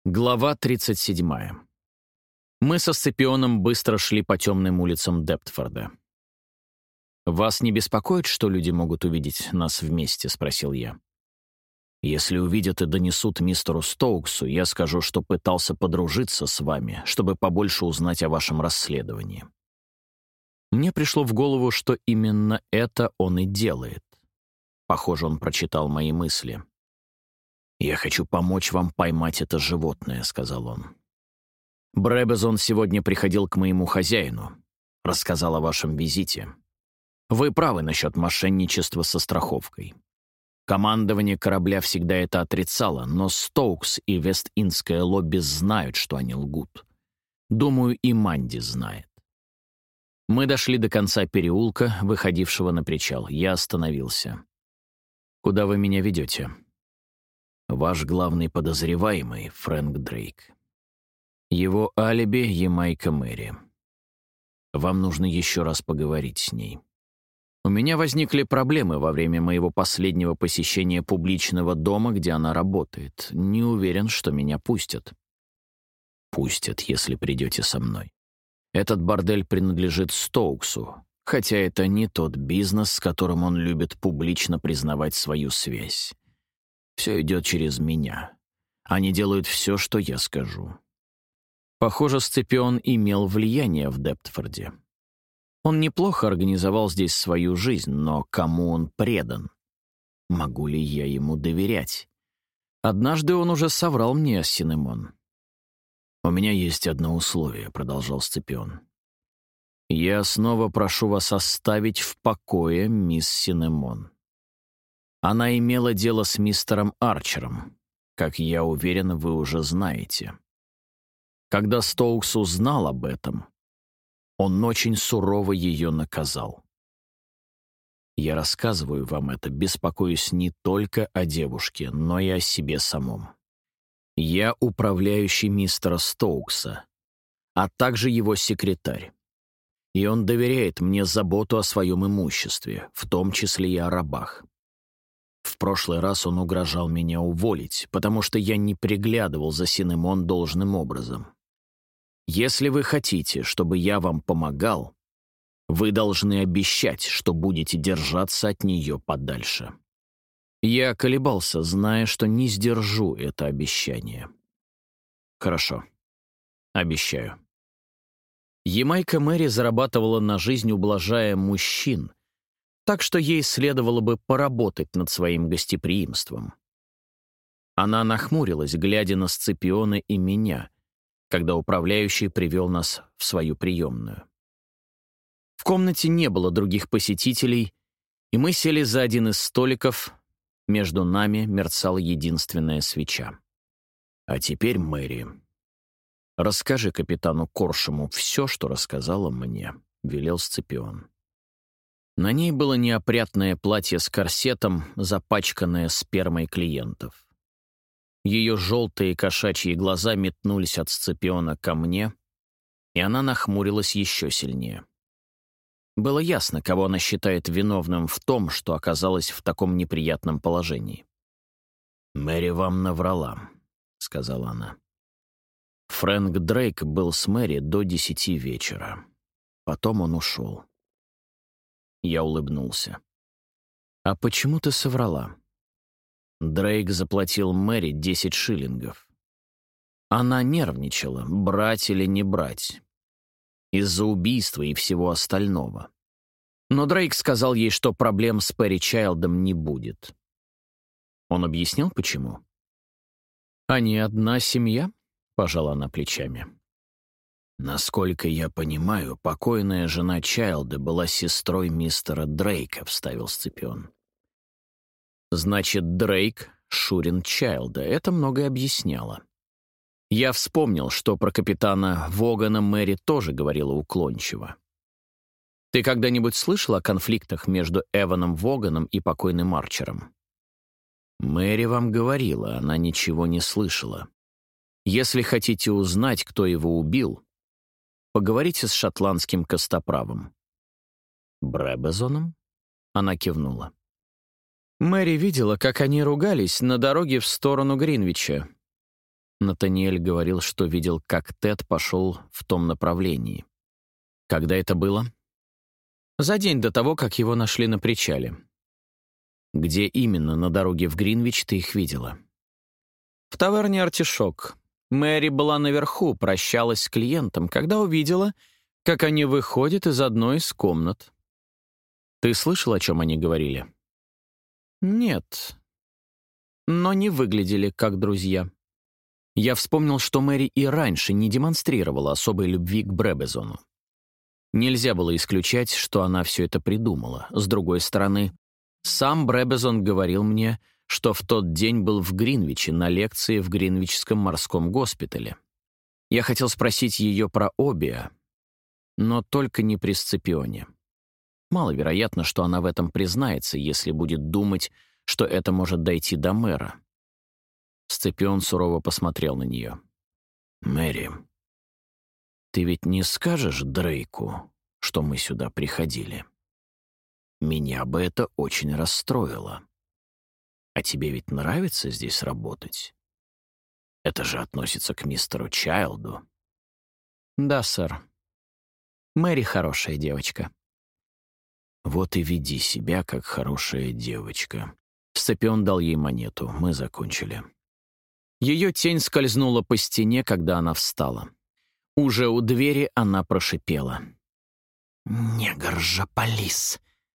Глава 37. Мы со Сципионом быстро шли по темным улицам Дептфорда. «Вас не беспокоит, что люди могут увидеть нас вместе?» — спросил я. «Если увидят и донесут мистеру Стоуксу, я скажу, что пытался подружиться с вами, чтобы побольше узнать о вашем расследовании». Мне пришло в голову, что именно это он и делает. Похоже, он прочитал мои мысли. «Я хочу помочь вам поймать это животное», — сказал он. «Брэбезон сегодня приходил к моему хозяину, рассказал о вашем визите. Вы правы насчет мошенничества со страховкой. Командование корабля всегда это отрицало, но Стоукс и Вест-Индское лобби знают, что они лгут. Думаю, и Манди знает». Мы дошли до конца переулка, выходившего на причал. Я остановился. «Куда вы меня ведете?» «Ваш главный подозреваемый — Фрэнк Дрейк. Его алиби — Ямайка Мэри. Вам нужно еще раз поговорить с ней. У меня возникли проблемы во время моего последнего посещения публичного дома, где она работает. Не уверен, что меня пустят». «Пустят, если придете со мной. Этот бордель принадлежит Стоуксу, хотя это не тот бизнес, с которым он любит публично признавать свою связь. Все идет через меня. Они делают все, что я скажу». Похоже, Сципион имел влияние в Дептфорде. Он неплохо организовал здесь свою жизнь, но кому он предан? Могу ли я ему доверять? Однажды он уже соврал мне о Синемон. «У меня есть одно условие», — продолжал Сципион. «Я снова прошу вас оставить в покое мисс Синемон. Она имела дело с мистером Арчером, как я уверен, вы уже знаете. Когда Стоукс узнал об этом, он очень сурово ее наказал. Я рассказываю вам это, беспокоюсь не только о девушке, но и о себе самом. Я управляющий мистера Стоукса, а также его секретарь. И он доверяет мне заботу о своем имуществе, в том числе и о рабах. В прошлый раз он угрожал меня уволить, потому что я не приглядывал за Синемон должным образом. Если вы хотите, чтобы я вам помогал, вы должны обещать, что будете держаться от нее подальше». Я колебался, зная, что не сдержу это обещание. «Хорошо. Обещаю». Ямайка Мэри зарабатывала на жизнь, ублажая мужчин, так что ей следовало бы поработать над своим гостеприимством. Она нахмурилась, глядя на Сципиона и меня, когда управляющий привел нас в свою приемную. В комнате не было других посетителей, и мы сели за один из столиков. Между нами мерцала единственная свеча. «А теперь, Мэри, расскажи капитану Коршему все, что рассказала мне», — велел Сципион. На ней было неопрятное платье с корсетом, запачканное спермой клиентов. Ее желтые кошачьи глаза метнулись от Сципиона ко мне, и она нахмурилась еще сильнее. Было ясно, кого она считает виновным в том, что оказалась в таком неприятном положении. «Мэри вам наврала», — сказала она. «Фрэнк Дрейк был с Мэри до 10 вечера. Потом он ушел». Я улыбнулся. «А почему ты соврала?» Дрейк заплатил Мэри 10 шиллингов. Она нервничала, брать или не брать, из-за убийства и всего остального. Но Дрейк сказал ей, что проблем с Перри Чайлдом не будет. Он объяснил, почему? «Они одна семья?» — пожала она плечами. «Насколько я понимаю, покойная жена Чайлда была сестрой мистера Дрейка», — вставил Сципион. «Значит, Дрейк — шурин Чайлда. Это многое объясняло». Я вспомнил, что про капитана Вогана Мэри тоже говорила уклончиво. «Ты когда-нибудь слышал о конфликтах между Эваном Воганом и покойным Арчером?» «Мэри вам говорила, она ничего не слышала. Если хотите узнать, кто его убил, поговорите с шотландским костоправом». «Брэбезоном?» — она кивнула. Мэри видела, как они ругались на дороге в сторону Гринвича. Натаниэль говорил, что видел, как Тед пошел в том направлении. Когда это было? За день до того, как его нашли на причале. Где именно на дороге в Гринвич ты их видела? В таверне «Артишок». Мэри была наверху, прощалась с клиентом, когда увидела, как они выходят из одной из комнат. Ты слышал, о чем они говорили? Нет. Но не выглядели как друзья. Я вспомнил, что Мэри и раньше не демонстрировала особой любви к Бребезону. Нельзя было исключать, что она все это придумала. С другой стороны, сам Бребезон говорил мне, что в тот день был в Гринвиче на лекции в Гринвичском морском госпитале. Я хотел спросить ее про Обиа, но только не при Сципионе. Маловероятно, что она в этом признается, если будет думать, что это может дойти до мэра. Сципион сурово посмотрел на нее. «Мэри, ты ведь не скажешь Дрейку, что мы сюда приходили? Меня бы это очень расстроило. А тебе ведь нравится здесь работать? Это же относится к мистеру Чайлду». «Да, сэр. Мэри хорошая девочка». «Вот и веди себя, как хорошая девочка». Сципион дал ей монету. Мы закончили. Ее тень скользнула по стене, когда она встала. Уже у двери она прошипела. «Негр же полис!»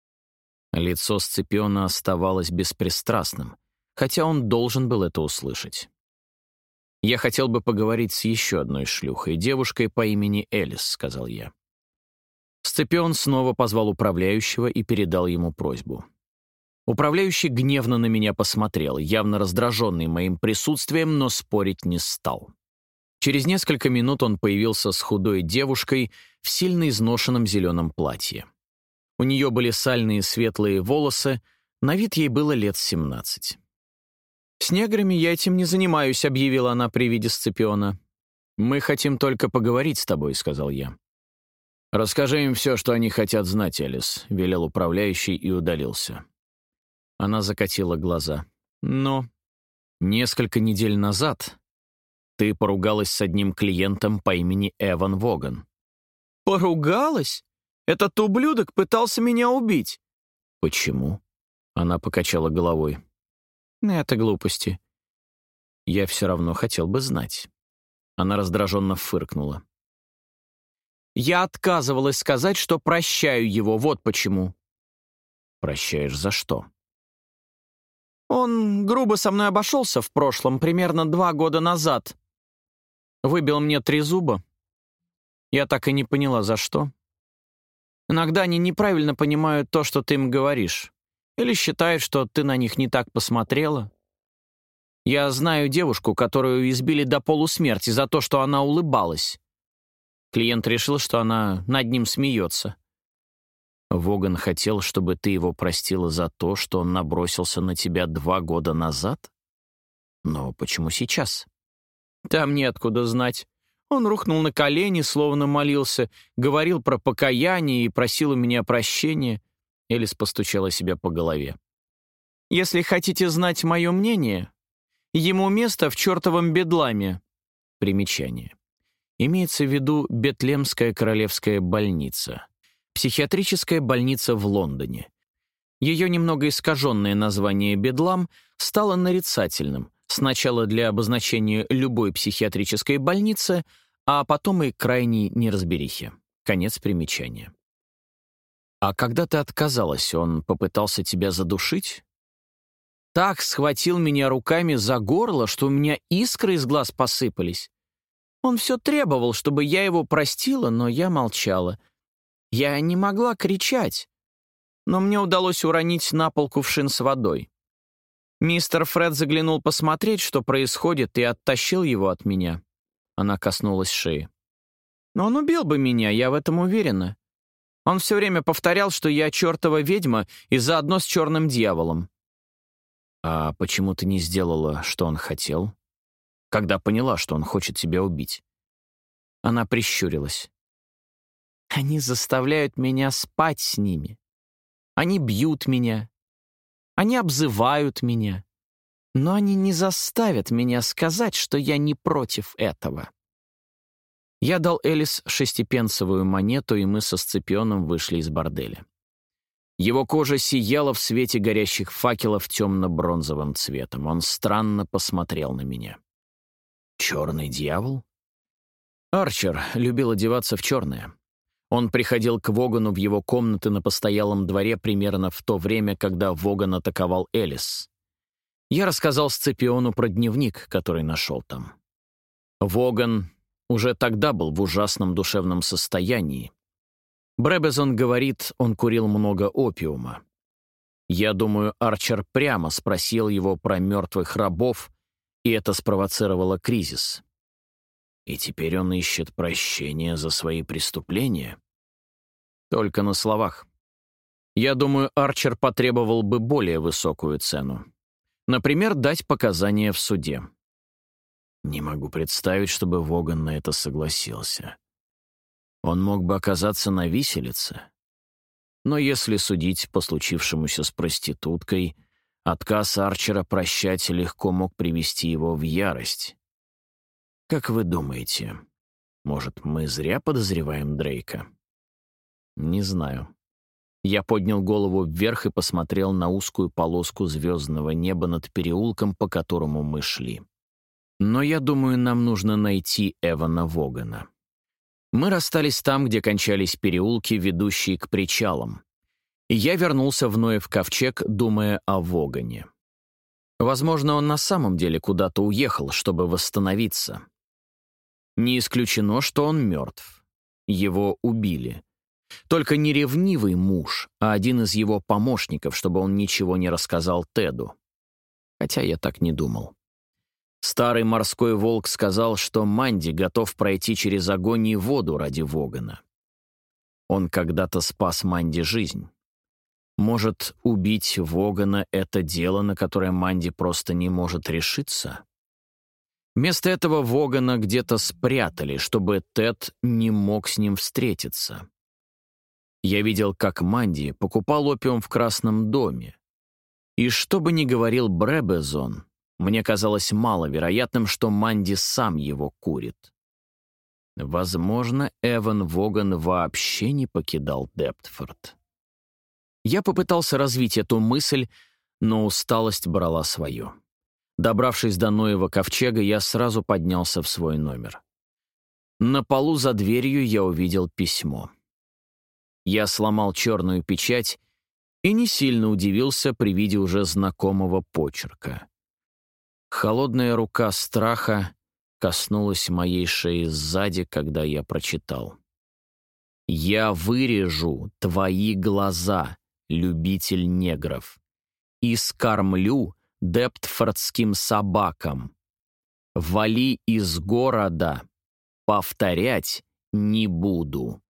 Лицо Сципиона оставалось беспристрастным, хотя он должен был это услышать. «Я хотел бы поговорить с еще одной шлюхой, девушкой по имени Элис», — сказал я. Сципион снова позвал управляющего и передал ему просьбу. Управляющий гневно на меня посмотрел, явно раздраженный моим присутствием, но спорить не стал. Через несколько минут он появился с худой девушкой в сильно изношенном зеленом платье. У нее были сальные светлые волосы, на вид ей было лет 17. «С неграми я этим не занимаюсь», — объявила она при виде Сципиона. «Мы хотим только поговорить с тобой», — сказал я. «Расскажи им все, что они хотят знать, Элис», — велел управляющий и удалился. Она закатила глаза. «Но несколько недель назад ты поругалась с одним клиентом по имени Эван Воган». «Поругалась? Этот ублюдок пытался меня убить». «Почему?» — она покачала головой. «Это глупости. Я все равно хотел бы знать». Она раздраженно фыркнула. «Я отказывалась сказать, что прощаю его, вот почему». «Прощаешь за что?» «Он грубо со мной обошелся в прошлом, примерно 2 года назад. Выбил мне 3 зуба. Я так и не поняла, за что. Иногда они неправильно понимают то, что ты им говоришь, или считают, что ты на них не так посмотрела. Я знаю девушку, которую избили до полусмерти за то, что она улыбалась. Клиент решил, что она над ним смеется. Воган хотел, чтобы ты его простила за то, что он набросился на тебя 2 года назад? Но почему сейчас?» «Там неоткуда знать. Он рухнул на колени, словно молился, говорил про покаяние и просил у меня прощения». Элис постучала себя по голове. «Если хотите знать мое мнение, ему место в чертовом бедламе». Примечание. Имеется в виду Бетлемская королевская больница. Психиатрическая больница в Лондоне. Ее немного искаженное название «Бедлам» стало нарицательным, сначала для обозначения любой психиатрической больницы, а потом и крайней неразберихи. Конец примечания. «А когда ты отказалась, он попытался тебя задушить?» «Так схватил меня руками за горло, что у меня искры из глаз посыпались. Он все требовал, чтобы я его простила, но я молчала. Я не могла кричать, но мне удалось уронить на пол кувшин с водой. Мистер Фред заглянул посмотреть, что происходит, и оттащил его от меня». Она коснулась шеи. «Но он убил бы меня, я в этом уверена. Он все время повторял, что я чертова ведьма и заодно с черным дьяволом». «А почему ты не сделала, что он хотел, когда поняла, что он хочет тебя убить?» Она прищурилась. «Они заставляют меня спать с ними. Они бьют меня. Они обзывают меня. Но они не заставят меня сказать, что я не против этого. Я дал Элис шестипенсовую монету, и мы со Сципионом вышли из борделя. Его кожа сияла в свете горящих факелов темно-бронзовым цветом. Он странно посмотрел на меня. «Черный дьявол?» Арчер любил одеваться в черное. Он приходил к Вогану в его комнаты на постоялом дворе примерно в то время, когда Воган атаковал Элис. Я рассказал Сципиону про дневник, который нашел там. Воган уже тогда был в ужасном душевном состоянии. Бребезон говорит, он курил много опиума. Я думаю, Арчер прямо спросил его про мертвых рабов, и это спровоцировало кризис. И теперь он ищет прощения за свои преступления? Только на словах. Я думаю, Арчер потребовал бы более высокую цену. Например, дать показания в суде. Не могу представить, чтобы Воган на это согласился. Он мог бы оказаться на виселице. Но если судить по случившемуся с проституткой, отказ Арчера прощать легко мог привести его в ярость. Как вы думаете, может, мы зря подозреваем Дрейка? Не знаю. Я поднял голову вверх и посмотрел на узкую полоску звездного неба над переулком, по которому мы шли. Но я думаю, нам нужно найти Эвана Вогана. Мы расстались там, где кончались переулки, ведущие к причалам. И я вернулся в Ноев ковчег, думая о Вогане. Возможно, он на самом деле куда-то уехал, чтобы восстановиться. Не исключено, что он мертв. Его убили. Только не ревнивый муж, а один из его помощников, чтобы он ничего не рассказал Теду. Хотя я так не думал. Старый морской волк сказал, что Манди готов пройти через огонь и воду ради Вогана. Он когда-то спас Манди жизнь. Может, убить Вогана — это дело, на которое Манди просто не может решиться? Вместо этого Вогана где-то спрятали, чтобы Тед не мог с ним встретиться. Я видел, как Манди покупал опиум в Красном доме. И что бы ни говорил Бребезон, мне казалось маловероятным, что Манди сам его курит. Возможно, Эван Воган вообще не покидал Дептфорд. Я попытался развить эту мысль, но усталость брала свое. Добравшись до Ноева ковчега, я сразу поднялся в свой номер. На полу за дверью я увидел письмо. Я сломал черную печать и не сильно удивился при виде уже знакомого почерка. Холодная рука страха коснулась моей шеи сзади, когда я прочитал. «Я вырежу твои глаза, любитель негров, и скормлю дептфордским собакам. Вали из города, повторять не буду».